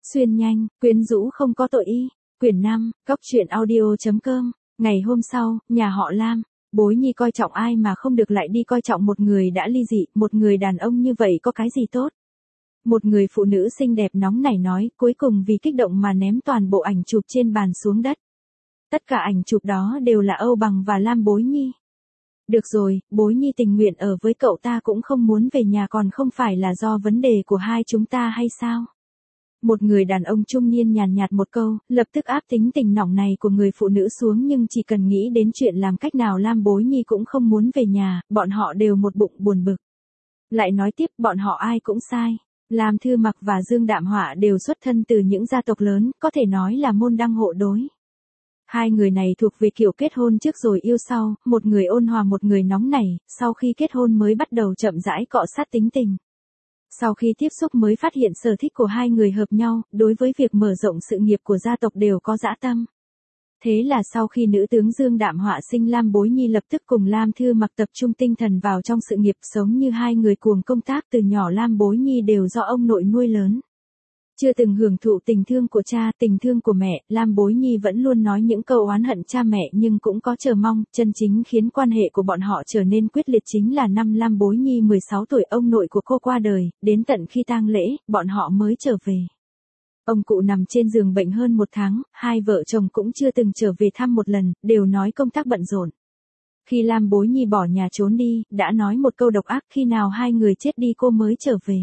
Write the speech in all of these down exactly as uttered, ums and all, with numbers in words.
Xuyên nhanh, quyến rũ không có tội y. Quyển năm, Cốc truyện audio.com. Ngày hôm sau, nhà họ Lam, Bối Nhi coi trọng ai mà không được lại đi coi trọng một người đã ly dị, một người đàn ông như vậy có cái gì tốt. Một người phụ nữ xinh đẹp nóng nảy nói, cuối cùng vì kích động mà ném toàn bộ ảnh chụp trên bàn xuống đất. Tất cả ảnh chụp đó đều là Âu Bằng và Lam Bối Nhi. Được rồi, Bối Nhi tình nguyện ở với cậu ta cũng không muốn về nhà, còn không phải là do vấn đề của hai chúng ta hay sao? Một người đàn ông trung niên nhàn nhạt một câu, lập tức áp tính tình nóng này của người phụ nữ xuống, nhưng chỉ cần nghĩ đến chuyện làm cách nào Lam Bối Nhi cũng không muốn về nhà, bọn họ đều một bụng buồn bực. Lại nói tiếp, bọn họ ai cũng sai. Lam Thư Mặc và Dương Đạm Họa đều xuất thân từ những gia tộc lớn, có thể nói là môn đăng hộ đối. Hai người này thuộc về kiểu kết hôn trước rồi yêu sau, một người ôn hòa một người nóng nảy, sau khi kết hôn mới bắt đầu chậm rãi cọ sát tính tình. Sau khi tiếp xúc mới phát hiện sở thích của hai người hợp nhau, đối với việc mở rộng sự nghiệp của gia tộc đều có dã tâm. Thế là sau khi nữ tướng Dương Đạm Họa sinh Lam Bối Nhi lập tức cùng Lam Thư Mặc tập trung tinh thần vào trong sự nghiệp, sống như hai người cuồng công tác. Từ nhỏ Lam Bối Nhi đều do ông nội nuôi lớn. Chưa từng hưởng thụ tình thương của cha, tình thương của mẹ, Lam Bối Nhi vẫn luôn nói những câu oán hận cha mẹ nhưng cũng có chờ mong. Chân chính khiến quan hệ của bọn họ trở nên quyết liệt chính là năm Lam Bối Nhi mười sáu tuổi, ông nội của cô qua đời, đến tận khi tang lễ, bọn họ mới trở về. Ông cụ nằm trên giường bệnh hơn một tháng, hai vợ chồng cũng chưa từng trở về thăm một lần, đều nói công tác bận rộn. Khi Lam Bối Nhi bỏ nhà trốn đi, đã nói một câu độc ác, khi nào hai người chết đi cô mới trở về.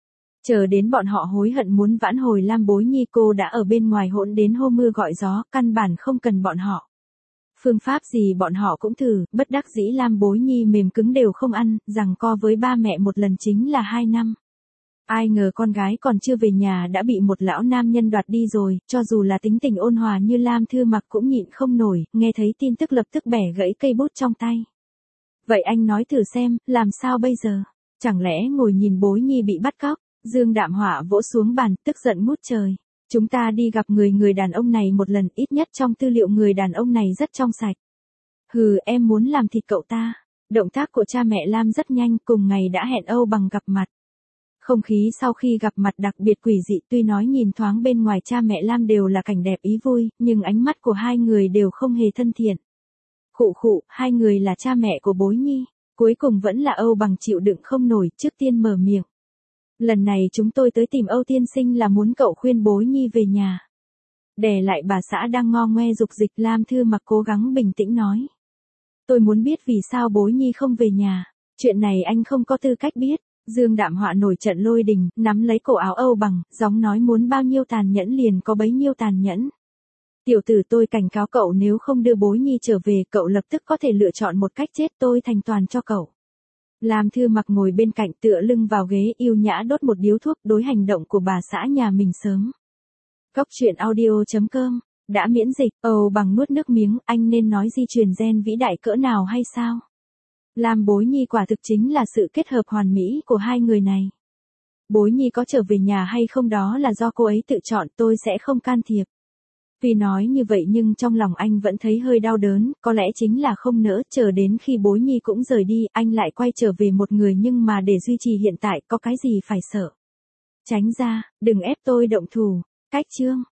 Chờ đến bọn họ hối hận muốn vãn hồi Lam Bối Nhi, cô đã ở bên ngoài hỗn đến hô mưa gọi gió, căn bản không cần bọn họ. Phương pháp gì bọn họ cũng thử, bất đắc dĩ Lam Bối Nhi mềm cứng đều không ăn, giằng co với ba mẹ một lần chính là hai năm. Ai ngờ con gái còn chưa về nhà đã bị một lão nam nhân đoạt đi rồi, cho dù là tính tình ôn hòa như Lam Thư Mặc cũng nhịn không nổi, nghe thấy tin tức lập tức bẻ gãy cây bút trong tay. Vậy anh nói thử xem, làm sao bây giờ? Chẳng lẽ ngồi nhìn Bối Nhi bị bắt cóc? Dương Đạm Họa vỗ xuống bàn, tức giận ngút trời. Chúng ta đi gặp người người đàn ông này một lần, ít nhất trong tư liệu người đàn ông này rất trong sạch. Hừ, em muốn làm thịt cậu ta. Động tác của cha mẹ Lam rất nhanh, cùng ngày đã hẹn Âu Bằng gặp mặt. Không khí sau khi gặp mặt đặc biệt quỷ dị, tuy nói nhìn thoáng bên ngoài cha mẹ Lam đều là cảnh đẹp ý vui, nhưng ánh mắt của hai người đều không hề thân thiện. Khụ khụ, hai người là cha mẹ của Bối Nhi. Cuối cùng vẫn là Âu Bằng chịu đựng không nổi, trước tiên mở miệng. Lần này chúng tôi tới tìm Âu tiên sinh là muốn cậu khuyên Bối Nhi về nhà. Đè lại bà xã đang ngo ngoe dục dịch, Lam Thư Mặc cố gắng bình tĩnh nói. Tôi muốn biết vì sao Bối Nhi không về nhà. Chuyện này anh không có tư cách biết. Dương Đạm Họa nổi trận lôi đình, nắm lấy cổ áo Âu Bằng, gióng nói muốn bao nhiêu tàn nhẫn liền có bấy nhiêu tàn nhẫn. Tiểu tử, tôi cảnh cáo cậu, nếu không đưa Bối Nhi trở về, cậu lập tức có thể lựa chọn một cách chết, tôi thành toàn cho cậu. Lam Thư Mặc ngồi bên cạnh tựa lưng vào ghế, yêu nhã đốt một điếu thuốc, đối hành động của bà xã nhà mình sớm. Cốc truyện audio.com. Đã miễn dịch, Âu Bằng nuốt nước miếng, anh nên nói di truyền gen vĩ đại cỡ nào hay sao? Lam Bối Nhi quả thực chính là sự kết hợp hoàn mỹ của hai người này. Bối Nhi có trở về nhà hay không đó là do cô ấy tự chọn, tôi sẽ không can thiệp. Tuy nói như vậy nhưng trong lòng anh vẫn thấy hơi đau đớn, có lẽ chính là không nỡ, chờ đến khi Bối Nhi cũng rời đi, anh lại quay trở về một người, nhưng mà để duy trì hiện tại, có cái gì phải sợ. Tránh ra, đừng ép tôi động thủ. Cách chương.